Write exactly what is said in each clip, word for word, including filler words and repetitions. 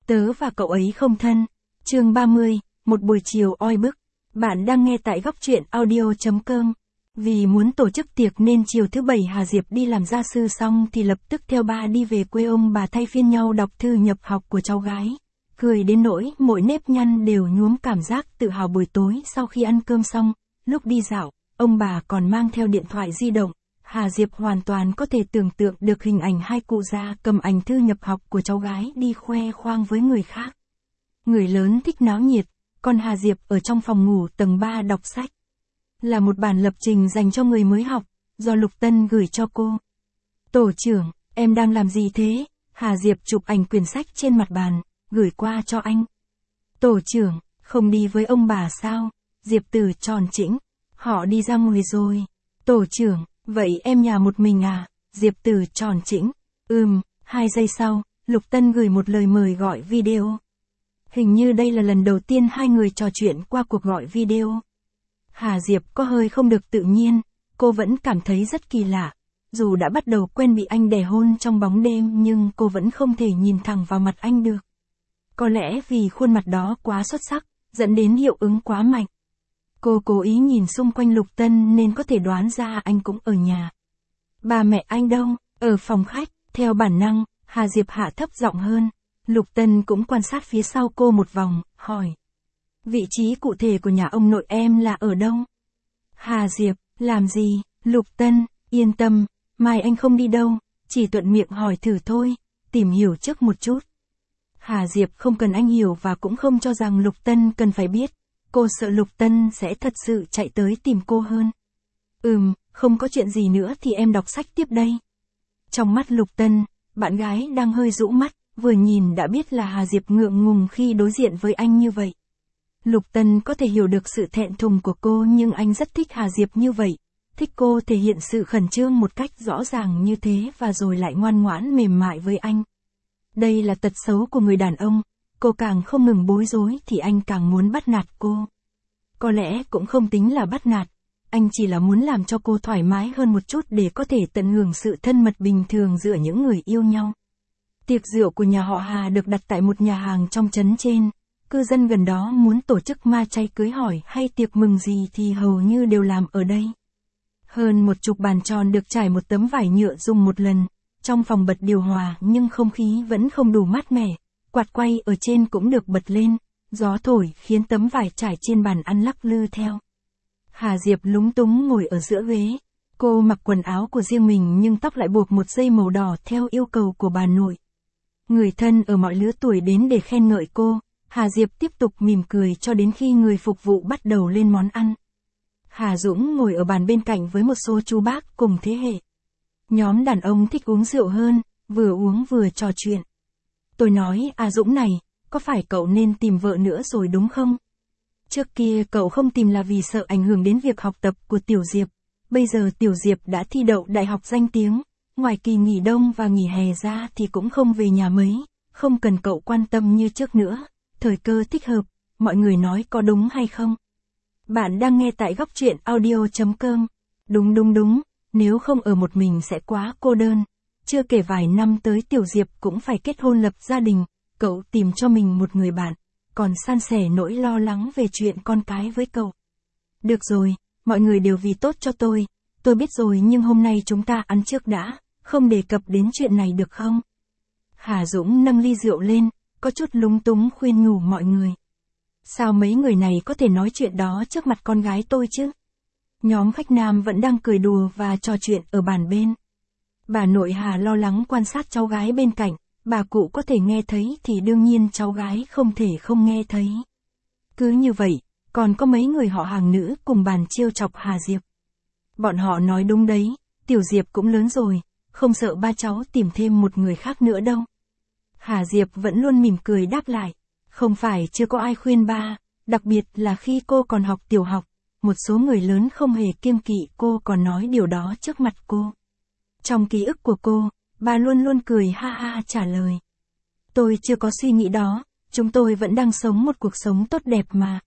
Tớ và cậu ấy không thân. Chương ba mươi, một buổi chiều oi bức. Bạn đang nghe tại góc truyện audio chấm com. Vì muốn tổ chức tiệc nên chiều thứ bảy Hà Diệp đi làm gia sư xong thì lập tức theo ba đi về quê ông bà thay phiên nhau đọc thư nhập học của cháu gái. Cười đến nỗi mỗi nếp nhăn đều nhuốm cảm giác tự hào. Buổi tối sau khi ăn cơm xong, lúc đi dạo, ông bà còn mang theo điện thoại di động. Hà Diệp hoàn toàn có thể tưởng tượng được hình ảnh hai cụ già cầm ảnh thư nhập học của cháu gái đi khoe khoang với người khác. Người lớn thích náo nhiệt, còn Hà Diệp ở trong phòng ngủ tầng ba đọc sách. Là một bản lập trình dành cho người mới học, do Lục Tân gửi cho cô. Tổ trưởng, em đang làm gì thế? Hà Diệp chụp ảnh quyển sách trên mặt bàn, gửi qua cho anh. Tổ trưởng, không đi với ông bà sao? Diệp Tử tròn chỉnh. Họ đi ra ngoài rồi. Tổ trưởng, vậy em nhà một mình à? Diệp Tử tròn chỉnh. Ừm, hai giây sau, Lục Tân gửi một lời mời gọi video. Hình như đây là lần đầu tiên hai người trò chuyện qua cuộc gọi video. Hà Diệp có hơi không được tự nhiên, cô vẫn cảm thấy rất kỳ lạ. Dù đã bắt đầu quen bị anh đè hôn trong bóng đêm nhưng cô vẫn không thể nhìn thẳng vào mặt anh được. Có lẽ vì khuôn mặt đó quá xuất sắc, dẫn đến hiệu ứng quá mạnh. Cô cố ý nhìn xung quanh Lục Tân nên có thể đoán ra anh cũng ở nhà. Ba mẹ anh đâu? Ở phòng khách. Theo bản năng, Hà Diệp hạ thấp giọng hơn. Lục Tân cũng quan sát phía sau cô một vòng, hỏi. Vị trí cụ thể của nhà ông nội em là ở đâu? Hà Diệp, làm gì? Lục Tân, yên tâm, mai anh không đi đâu, chỉ thuận miệng hỏi thử thôi, tìm hiểu trước một chút. Hà Diệp không cần anh hiểu và cũng không cho rằng Lục Tân cần phải biết. Cô sợ Lục Tân sẽ thật sự chạy tới tìm cô hơn. Ừm, không có chuyện gì nữa thì em đọc sách tiếp đây. Trong mắt Lục Tân, bạn gái đang hơi rũ mắt, vừa nhìn đã biết là Hà Diệp ngượng ngùng khi đối diện với anh như vậy. Lục Tân có thể hiểu được sự thẹn thùng của cô nhưng anh rất thích Hà Diệp như vậy. Thích cô thể hiện sự khẩn trương một cách rõ ràng như thế và rồi lại ngoan ngoãn mềm mại với anh. Đây là tật xấu của người đàn ông, cô càng không ngừng bối rối thì anh càng muốn bắt nạt cô. Có lẽ cũng không tính là bắt nạt, anh chỉ là muốn làm cho cô thoải mái hơn một chút để có thể tận hưởng sự thân mật bình thường giữa những người yêu nhau. Tiệc rượu của nhà họ Hà được đặt tại một nhà hàng trong trấn trên. Cư dân gần đó muốn tổ chức ma chay cưới hỏi hay tiệc mừng gì thì hầu như đều làm ở đây. Hơn một chục bàn tròn được trải một tấm vải nhựa dùng một lần. Trong phòng bật điều hòa nhưng không khí vẫn không đủ mát mẻ. Quạt quay ở trên cũng được bật lên. Gió thổi khiến tấm vải trải trên bàn ăn lắc lư theo. Hà Diệp lúng túng ngồi ở giữa ghế. Cô mặc quần áo của riêng mình nhưng tóc lại buộc một dây màu đỏ theo yêu cầu của bà nội. Người thân ở mọi lứa tuổi đến để khen ngợi cô. Hà Diệp tiếp tục mỉm cười cho đến khi người phục vụ bắt đầu lên món ăn. Hà Dũng ngồi ở bàn bên cạnh với một số chú bác cùng thế hệ. Nhóm đàn ông thích uống rượu hơn, vừa uống vừa trò chuyện. Tôi nói, à Dũng này, có phải cậu nên tìm vợ nữa rồi đúng không? Trước kia cậu không tìm là vì sợ ảnh hưởng đến việc học tập của Tiểu Diệp. Bây giờ Tiểu Diệp đã thi đậu đại học danh tiếng, ngoài kỳ nghỉ đông và nghỉ hè ra thì cũng không về nhà mấy, không cần cậu quan tâm như trước nữa. Thời cơ thích hợp, mọi người nói có đúng hay không? Bạn đang nghe tại góc truyện audio chấm com. Đúng đúng đúng, nếu không ở một mình sẽ quá cô đơn. Chưa kể vài năm tới Tiểu Diệp cũng phải kết hôn lập gia đình, cậu tìm cho mình một người bạn, còn san sẻ nỗi lo lắng về chuyện con cái với cậu. Được rồi, mọi người đều vì tốt cho tôi, tôi biết rồi nhưng hôm nay chúng ta ăn trước đã, không đề cập đến chuyện này được không? Hà Dũng nâng ly rượu lên. Có chút lúng túng khuyên nhủ mọi người. Sao mấy người này có thể nói chuyện đó trước mặt con gái tôi chứ? Nhóm khách nam vẫn đang cười đùa và trò chuyện ở bàn bên. Bà nội Hà lo lắng quan sát cháu gái bên cạnh, bà cụ có thể nghe thấy thì đương nhiên cháu gái không thể không nghe thấy. Cứ như vậy, còn có mấy người họ hàng nữ cùng bàn trêu chọc Hà Diệp. Bọn họ nói đúng đấy, Tiểu Diệp cũng lớn rồi, không sợ ba cháu tìm thêm một người khác nữa đâu. Hà Diệp vẫn luôn mỉm cười đáp lại, không phải chưa có ai khuyên ba, đặc biệt là khi cô còn học tiểu học, một số người lớn không hề kiêng kỵ cô còn nói điều đó trước mặt cô. Trong ký ức của cô, ba luôn luôn cười ha ha trả lời. Tôi chưa có suy nghĩ đó, chúng tôi vẫn đang sống một cuộc sống tốt đẹp mà.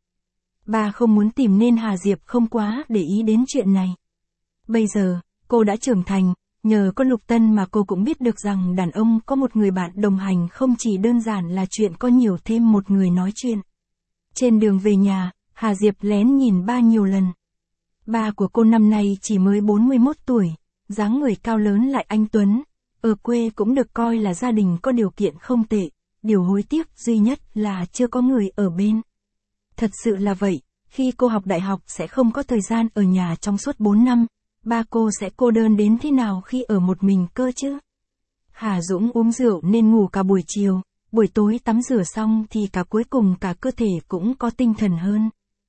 Ba không muốn tìm nên Hà Diệp không quá để ý đến chuyện này. Bây giờ, cô đã trưởng thành, Nhờ có Lục Tân mà cô cũng biết được rằng đàn ông có một người bạn đồng hành không chỉ đơn giản là chuyện có nhiều thêm một người nói chuyện. Trên đường về nhà, Hà Diệp lén nhìn ba nhiều lần. Ba của cô năm nay chỉ mới bốn mươi mốt tuổi, dáng người cao lớn lại anh tuấn, ở quê cũng được coi là gia đình có điều kiện không tệ, điều hối tiếc duy nhất là chưa có người ở bên. Thật sự là vậy, khi cô học đại học sẽ không có thời gian ở nhà trong suốt bốn năm, ba cô sẽ cô đơn đến thế nào khi ở một mình cơ chứ? Hà Dũng uống rượu nên ngủ cả buổi chiều, buổi tối tắm rửa xong thì cả cuối cùng cả cơ thể cũng có tinh thần hơn.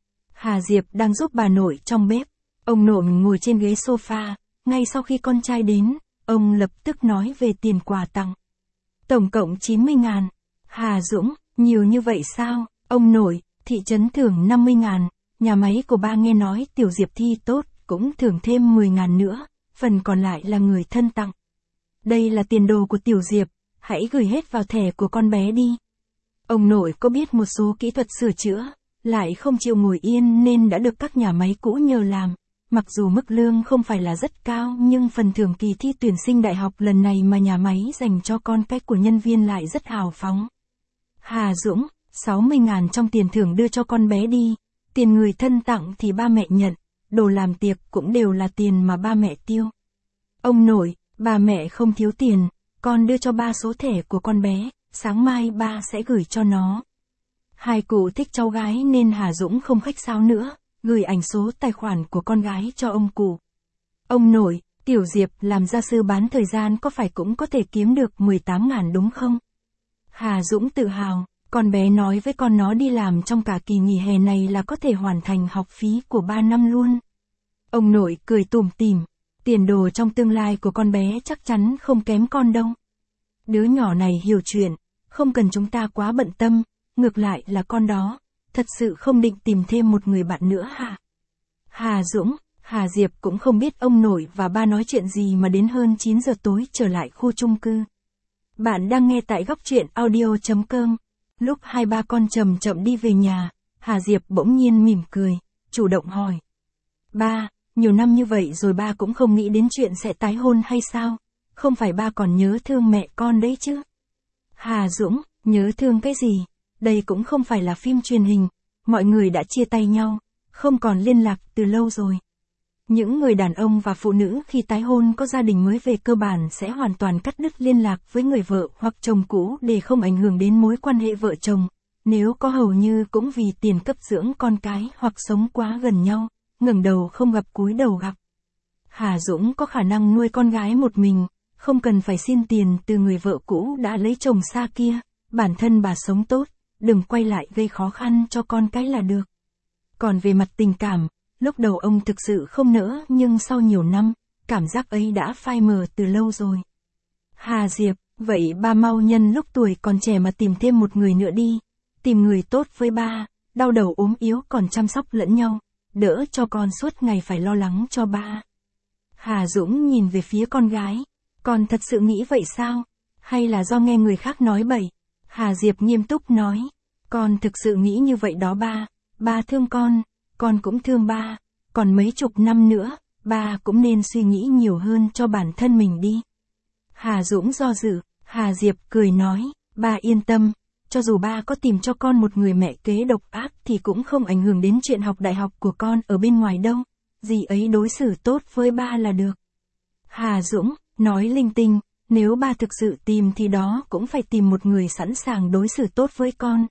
Hà Diệp đang giúp bà nội trong bếp, ông nội ngồi trên ghế sofa, ngay sau khi con trai đến, ông lập tức nói về tiền quà tặng. Tổng cộng chín mươi ngàn. Hà Dũng, nhiều như vậy sao? Ông nội, thị trấn thưởng năm mươi ngàn, nhà máy của ba nghe nói Tiểu Diệp thi tốt, cũng thưởng thêm mười ngàn nữa, phần còn lại là người thân tặng. Đây là tiền đồ của Tiểu Diệp, hãy gửi hết vào thẻ của con bé đi. Ông nội có biết một số kỹ thuật sửa chữa, lại không chịu ngồi yên nên đã được các nhà máy cũ nhờ làm. Mặc dù mức lương không phải là rất cao nhưng phần thưởng kỳ thi tuyển sinh đại học lần này mà nhà máy dành cho con cái của nhân viên lại rất hào phóng. Hà Dũng, sáu mươi ngàn trong tiền thưởng đưa cho con bé đi, tiền người thân tặng thì ba mẹ nhận, đồ làm tiệc cũng đều là tiền mà ba mẹ tiêu. Ông nội, bà mẹ không thiếu tiền, con đưa cho ba số thẻ của con bé, sáng mai ba sẽ gửi cho nó. Hai cụ thích cháu gái nên Hà Dũng không khách sáo nữa, gửi ảnh số tài khoản của con gái cho ông cụ. Ông nội, Tiểu Diệp làm gia sư bán thời gian có phải cũng có thể kiếm được mười tám ngàn đúng không? Hà Dũng tự hào, con bé nói với con nó đi làm trong cả kỳ nghỉ hè này là có thể hoàn thành học phí của ba năm luôn. Ông nội cười tủm tỉm, tiền đồ trong tương lai của con bé chắc chắn không kém con đâu. Đứa nhỏ này hiểu chuyện, không cần chúng ta quá bận tâm, ngược lại là con đó, thật sự không định tìm thêm một người bạn nữa hả? Hà Dũng, Hà Diệp cũng không biết ông nội và ba nói chuyện gì mà đến hơn chín giờ tối trở lại khu chung cư. Bạn đang nghe tại góc truyện audio chấm com. Lúc hai ba con chậm chậm đi về nhà, Hà Diệp bỗng nhiên mỉm cười, chủ động hỏi. Ba, nhiều năm như vậy rồi ba cũng không nghĩ đến chuyện sẽ tái hôn hay sao? Không phải ba còn nhớ thương mẹ con đấy chứ? Hà Dũng, nhớ thương cái gì? Đây cũng không phải là phim truyền hình, mọi người đã chia tay nhau, không còn liên lạc từ lâu rồi. Những người đàn ông và phụ nữ khi tái hôn có gia đình mới về cơ bản sẽ hoàn toàn cắt đứt liên lạc với người vợ hoặc chồng cũ để không ảnh hưởng đến mối quan hệ vợ chồng. Nếu có hầu như cũng vì tiền cấp dưỡng con cái hoặc sống quá gần nhau, ngẩng đầu không gặp cúi đầu gặp. Hà Dũng có khả năng nuôi con gái một mình, không cần phải xin tiền từ người vợ cũ đã lấy chồng xa kia, bản thân bà sống tốt, đừng quay lại gây khó khăn cho con cái là được. Còn về mặt tình cảm, lúc đầu ông thực sự không nỡ nhưng sau nhiều năm, cảm giác ấy đã phai mờ từ lâu rồi. Hà Diệp, vậy ba mau nhân lúc tuổi còn trẻ mà tìm thêm một người nữa đi, tìm người tốt với ba, đau đầu ốm yếu còn chăm sóc lẫn nhau, đỡ cho con suốt ngày phải lo lắng cho ba. Hà Dũng nhìn về phía con gái, con thật sự nghĩ vậy sao? Hay là do nghe người khác nói bậy? Hà Diệp nghiêm túc nói, con thực sự nghĩ như vậy đó ba, ba thương con, con cũng thương ba, còn mấy chục năm nữa, ba cũng nên suy nghĩ nhiều hơn cho bản thân mình đi. Hà Dũng do dự, Hà Diệp cười nói, ba yên tâm, cho dù ba có tìm cho con một người mẹ kế độc ác thì cũng không ảnh hưởng đến chuyện học đại học của con ở bên ngoài đâu, dì ấy đối xử tốt với ba là được. Hà Dũng, nói linh tinh, nếu ba thực sự tìm thì đó cũng phải tìm một người sẵn sàng đối xử tốt với con.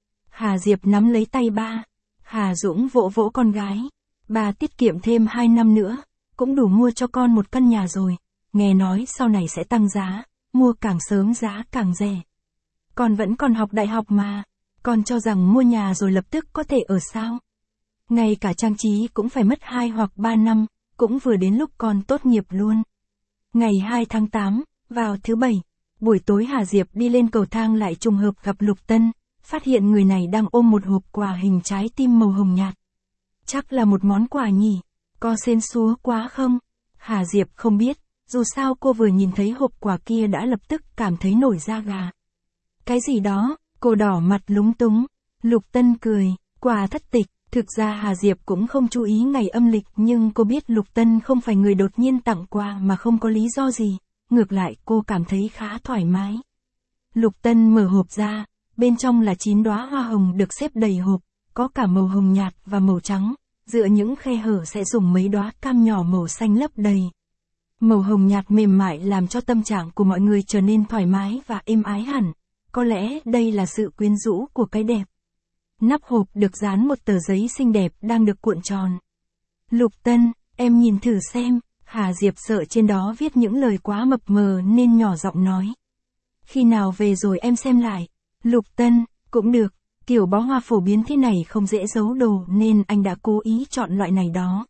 Hà Diệp nắm lấy tay ba, Hà Dũng vỗ vỗ con gái, ba tiết kiệm thêm hai năm nữa, cũng đủ mua cho con một căn nhà rồi, nghe nói sau này sẽ tăng giá, mua càng sớm giá càng rẻ. Con vẫn còn học đại học mà, con cho rằng mua nhà rồi lập tức có thể ở sao? Ngay cả trang trí cũng phải mất hai hoặc ba năm, cũng vừa đến lúc con tốt nghiệp luôn. Ngày hai tháng tám, vào thứ bảy, buổi tối Hà Diệp đi lên cầu thang lại trùng hợp gặp Lục Tân, phát hiện người này đang ôm một hộp quà hình trái tim màu hồng nhạt. Chắc là một món quà nhỉ, có xến xúa quá không? Hà Diệp không biết, dù sao cô vừa nhìn thấy hộp quà kia đã lập tức cảm thấy nổi da gà. Cái gì đó, cô đỏ mặt lúng túng, Lục Tân cười, quà thất tịch, Thực ra Hà Diệp cũng không chú ý ngày âm lịch nhưng cô biết Lục Tân không phải người đột nhiên tặng quà mà không có lý do gì, ngược lại cô cảm thấy khá thoải mái. Lục Tân mở hộp ra, bên trong là chín đóa hoa hồng được xếp đầy hộp, có cả màu hồng nhạt và màu trắng, giữa những khe hở sẽ dùng mấy đóa cam nhỏ màu xanh lấp đầy. Màu hồng nhạt mềm mại làm cho tâm trạng của mọi người trở nên thoải mái và êm ái hẳn, có lẽ đây là sự quyến rũ của cái đẹp. Nắp hộp được dán một tờ giấy xinh đẹp đang được cuộn tròn. Lục Tân, em nhìn thử xem, Hà Diệp sợ trên đó viết những lời quá mập mờ nên nhỏ giọng nói. Khi nào về rồi em xem lại. Lục Tân, cũng được, kiểu bó hoa phổ biến thế này không dễ giấu đồ nên anh đã cố ý chọn loại này đó.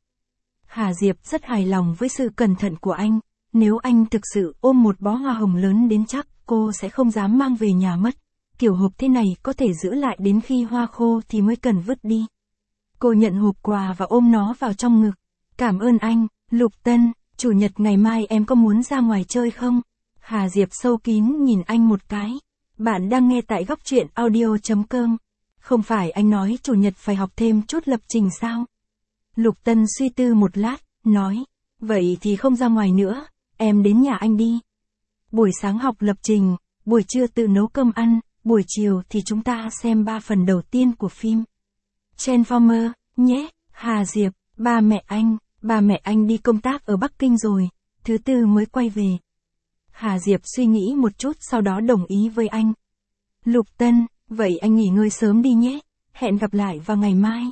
Hà Diệp rất hài lòng với sự cẩn thận của anh, nếu anh thực sự ôm một bó hoa hồng lớn đến chắc cô sẽ không dám mang về nhà mất. Kiểu hộp thế này có thể giữ lại đến khi hoa khô thì mới cần vứt đi. Cô nhận hộp quà và ôm nó vào trong ngực. Cảm ơn anh, Lục Tân, chủ nhật ngày mai em có muốn ra ngoài chơi không? Hà Diệp sâu kín nhìn anh một cái. Bạn đang nghe tại góc truyện audio chấm com. Không phải anh nói chủ nhật phải học thêm chút lập trình sao? Lục Tân suy tư một lát, nói. Vậy thì không ra ngoài nữa, em đến nhà anh đi. Buổi sáng học lập trình, buổi trưa tự nấu cơm ăn, buổi chiều thì chúng ta xem ba phần đầu tiên của phim Transformer, nhé. Hà Diệp, ba mẹ anh, ba mẹ anh đi công tác ở Bắc Kinh rồi, thứ tư mới quay về. Hà Diệp suy nghĩ một chút sau đó đồng ý với anh. Lục Tân, vậy anh nghỉ ngơi sớm đi nhé, hẹn gặp lại vào ngày mai.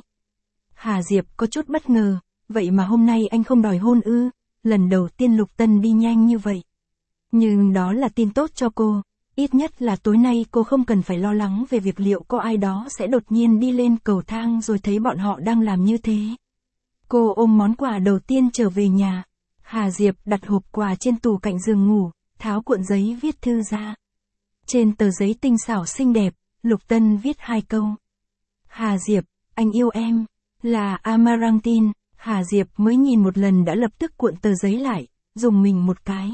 Hà Diệp có chút bất ngờ, vậy mà hôm nay anh không đòi hôn ư, lần đầu tiên Lục Tân đi nhanh như vậy. Nhưng đó là tin tốt cho cô, ít nhất là tối nay cô không cần phải lo lắng về việc liệu có ai đó sẽ đột nhiên đi lên cầu thang rồi thấy bọn họ đang làm như thế. Cô ôm món quà đầu tiên trở về nhà. Hà Diệp đặt hộp quà trên tủ cạnh giường ngủ, tháo cuộn giấy viết thư ra. Trên tờ giấy tinh xảo xinh đẹp, Lục Tân viết hai câu. Hà Diệp, anh yêu em, là Amarantin. Hà Diệp mới nhìn một lần đã lập tức cuộn tờ giấy lại, dùng mình một cái.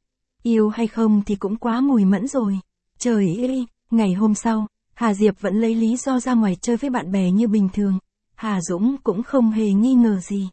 Yêu hay không thì cũng quá mùi mẫn rồi. Trời ơi, ngày hôm sau, Hà Diệp vẫn lấy lý do ra ngoài chơi với bạn bè như bình thường. Hà Dũng cũng không hề nghi ngờ gì.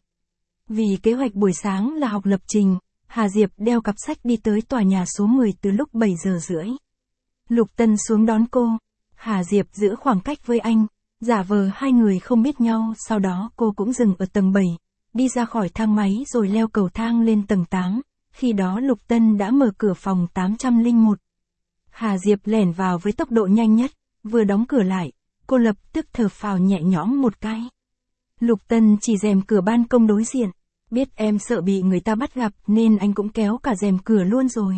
Vì kế hoạch buổi sáng là học lập trình, Hà Diệp đeo cặp sách đi tới tòa nhà số mười từ lúc bảy giờ rưỡi. Lục Tân xuống đón cô. Hà Diệp giữ khoảng cách với anh, giả vờ hai người không biết nhau, sau đó cô cũng dừng ở tầng bảy, đi ra khỏi thang máy rồi leo cầu thang lên tầng tám. Khi đó Lục Tân đã mở cửa phòng tám không không một. Hà Diệp lẻn vào với tốc độ nhanh nhất, vừa đóng cửa lại, cô lập tức thở phào nhẹ nhõm một cái. Lục Tân chỉ rèm cửa ban công đối diện, biết em sợ bị người ta bắt gặp nên anh cũng kéo cả rèm cửa luôn rồi.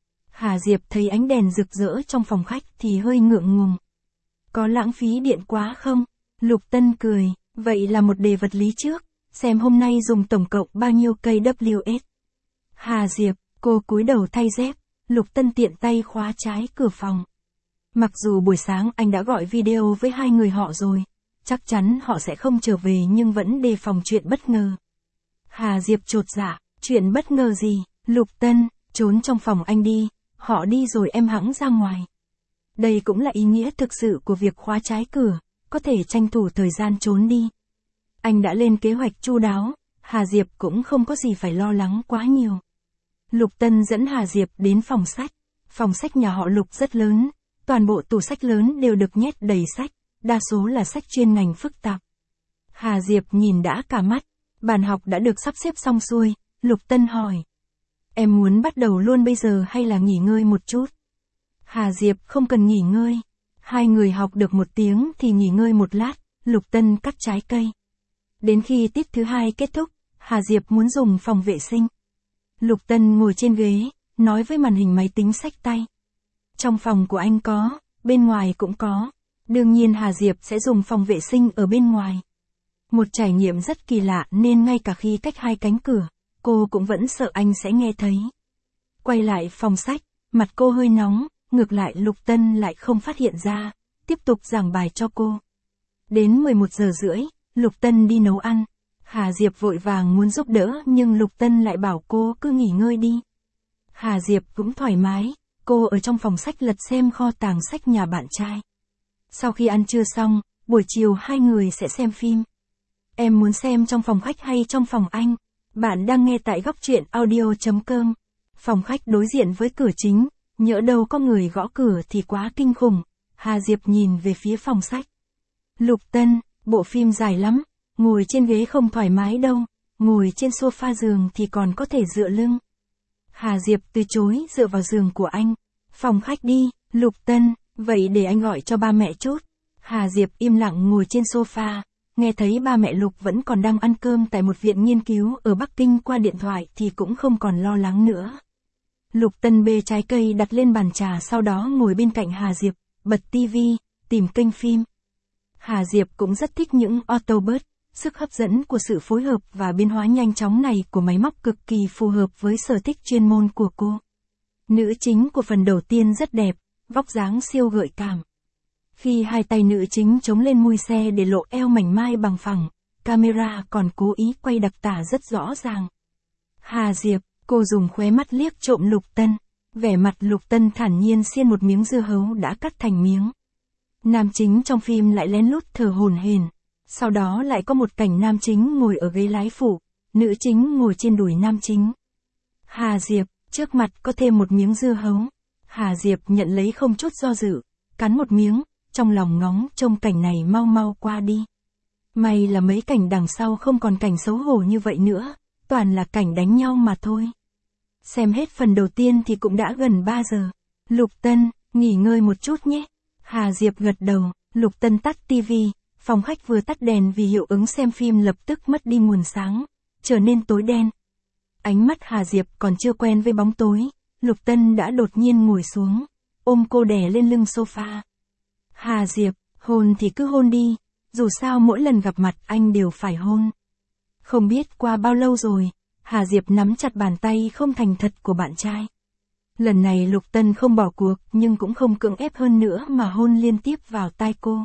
Hà Diệp thấy ánh đèn rực rỡ trong phòng khách thì hơi ngượng ngùng. Có lãng phí điện quá không? Lục Tân cười, vậy là một đề vật lý trước, xem hôm nay dùng tổng cộng bao nhiêu cây W S. Hà Diệp, cô cúi đầu thay dép, Lục Tân tiện tay khóa trái cửa phòng. Mặc dù buổi sáng anh đã gọi video với hai người họ rồi, chắc chắn họ sẽ không trở về nhưng vẫn đề phòng chuyện bất ngờ. Hà Diệp chột dạ, chuyện bất ngờ gì? Lục Tân, trốn trong phòng anh đi, họ đi rồi em hẵng ra ngoài. Đây cũng là ý nghĩa thực sự của việc khóa trái cửa, có thể tranh thủ thời gian trốn đi. Anh đã lên kế hoạch chu đáo, Hà Diệp cũng không có gì phải lo lắng quá nhiều. Lục Tân dẫn Hà Diệp đến phòng sách. Phòng sách nhà họ Lục rất lớn, toàn bộ tủ sách lớn đều được nhét đầy sách, đa số là sách chuyên ngành phức tạp. Hà Diệp nhìn đã cả mắt, bàn học đã được sắp xếp xong xuôi, Lục Tân hỏi. Em muốn bắt đầu luôn bây giờ hay là nghỉ ngơi một chút? Hà Diệp không cần nghỉ ngơi. Hai người học được một tiếng thì nghỉ ngơi một lát, Lục Tân cắt trái cây. Đến khi tiết thứ hai kết thúc, Hà Diệp muốn dùng phòng vệ sinh. Lục Tân ngồi trên ghế, nói với màn hình máy tính xách tay. Trong phòng của anh có, bên ngoài cũng có. Đương nhiên Hà Diệp sẽ dùng phòng vệ sinh ở bên ngoài. Một trải nghiệm rất kỳ lạ nên ngay cả khi cách hai cánh cửa, cô cũng vẫn sợ anh sẽ nghe thấy. Quay lại phòng sách, mặt cô hơi nóng, ngược lại Lục Tân lại không phát hiện ra, tiếp tục giảng bài cho cô. Đến mười một giờ rưỡi, Lục Tân đi nấu ăn. Hà Diệp vội vàng muốn giúp đỡ nhưng Lục Tân lại bảo cô cứ nghỉ ngơi đi. Hà Diệp cũng thoải mái, cô ở trong phòng sách lật xem kho tàng sách nhà bạn trai. Sau khi ăn trưa xong, buổi chiều hai người sẽ xem phim. Em muốn xem trong phòng khách hay trong phòng anh? Bạn đang nghe tại góc truyện audio.com. Phòng khách đối diện với cửa chính, nhỡ đâu có người gõ cửa thì quá kinh khủng. Hà Diệp nhìn về phía phòng sách. Lục Tân, bộ phim dài lắm, ngồi trên ghế không thoải mái đâu, ngồi trên sofa giường thì còn có thể dựa lưng. Hà Diệp từ chối dựa vào giường của anh. Phòng khách đi, Lục Tân, vậy để anh gọi cho ba mẹ chút. Hà Diệp im lặng ngồi trên sofa, nghe thấy ba mẹ Lục vẫn còn đang ăn cơm tại một viện nghiên cứu ở Bắc Kinh qua điện thoại thì cũng không còn lo lắng nữa. Lục Tân bê trái cây đặt lên bàn trà, sau đó ngồi bên cạnh Hà Diệp, bật tivi, tìm kênh phim. Hà Diệp cũng rất thích những Autobot, sức hấp dẫn của sự phối hợp và biến hóa nhanh chóng này của máy móc cực kỳ phù hợp với sở thích chuyên môn của cô. Nữ chính của phần đầu tiên rất đẹp, vóc dáng siêu gợi cảm. Khi hai tay nữ chính chống lên mui xe để lộ eo mảnh mai bằng phẳng, camera còn cố ý quay đặc tả rất rõ ràng. Hà Diệp, cô dùng khóe mắt liếc trộm Lục Tân. Vẻ mặt Lục Tân thản nhiên xiên một miếng dưa hấu đã cắt thành miếng. Nam chính trong phim lại lén lút thở hổn hển. Sau đó lại có một cảnh nam chính ngồi ở ghế lái phụ, nữ chính ngồi trên đùi nam chính. Hà Diệp, trước mặt có thêm một miếng dưa hấu. Hà Diệp nhận lấy không chút do dự, cắn một miếng, trong lòng ngóng trông cảnh này mau mau qua đi. May là mấy cảnh đằng sau không còn cảnh xấu hổ như vậy nữa, toàn là cảnh đánh nhau mà thôi. Xem hết phần đầu tiên thì cũng đã gần ba giờ. Lục Tân, nghỉ ngơi một chút nhé. Hà Diệp gật đầu. Lục Tân tắt tivi, phòng khách vừa tắt đèn vì hiệu ứng xem phim lập tức mất đi nguồn sáng, trở nên tối đen. Ánh mắt Hà Diệp còn chưa quen với bóng tối, Lục Tân đã đột nhiên ngồi xuống, ôm cô đè lên lưng sofa. Hà Diệp, hôn thì cứ hôn đi, dù sao mỗi lần gặp mặt anh đều phải hôn. Không biết qua bao lâu rồi, Hà Diệp nắm chặt bàn tay không thành thật của bạn trai. Lần này Lục Tân không bỏ cuộc nhưng cũng không cưỡng ép hơn nữa mà hôn liên tiếp vào tai cô.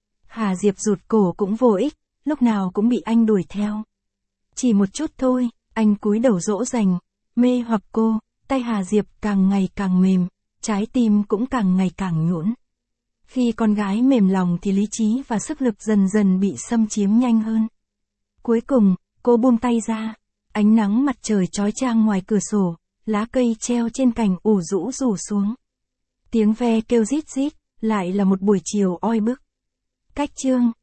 Hà Diệp rụt cổ cũng vô ích, lúc nào cũng bị anh đuổi theo. Chỉ một chút thôi, anh cúi đầu dỗ dành, mê hoặc cô, tay Hà Diệp càng ngày càng mềm, trái tim cũng càng ngày càng nhũn. Khi con gái mềm lòng thì lý trí và sức lực dần dần bị xâm chiếm nhanh hơn. Cuối cùng, cô buông tay ra, ánh nắng mặt trời chói chang ngoài cửa sổ, lá cây treo trên cành ủ rũ rủ xuống. Tiếng ve kêu rít rít, lại là một buổi chiều oi bức. Cách chương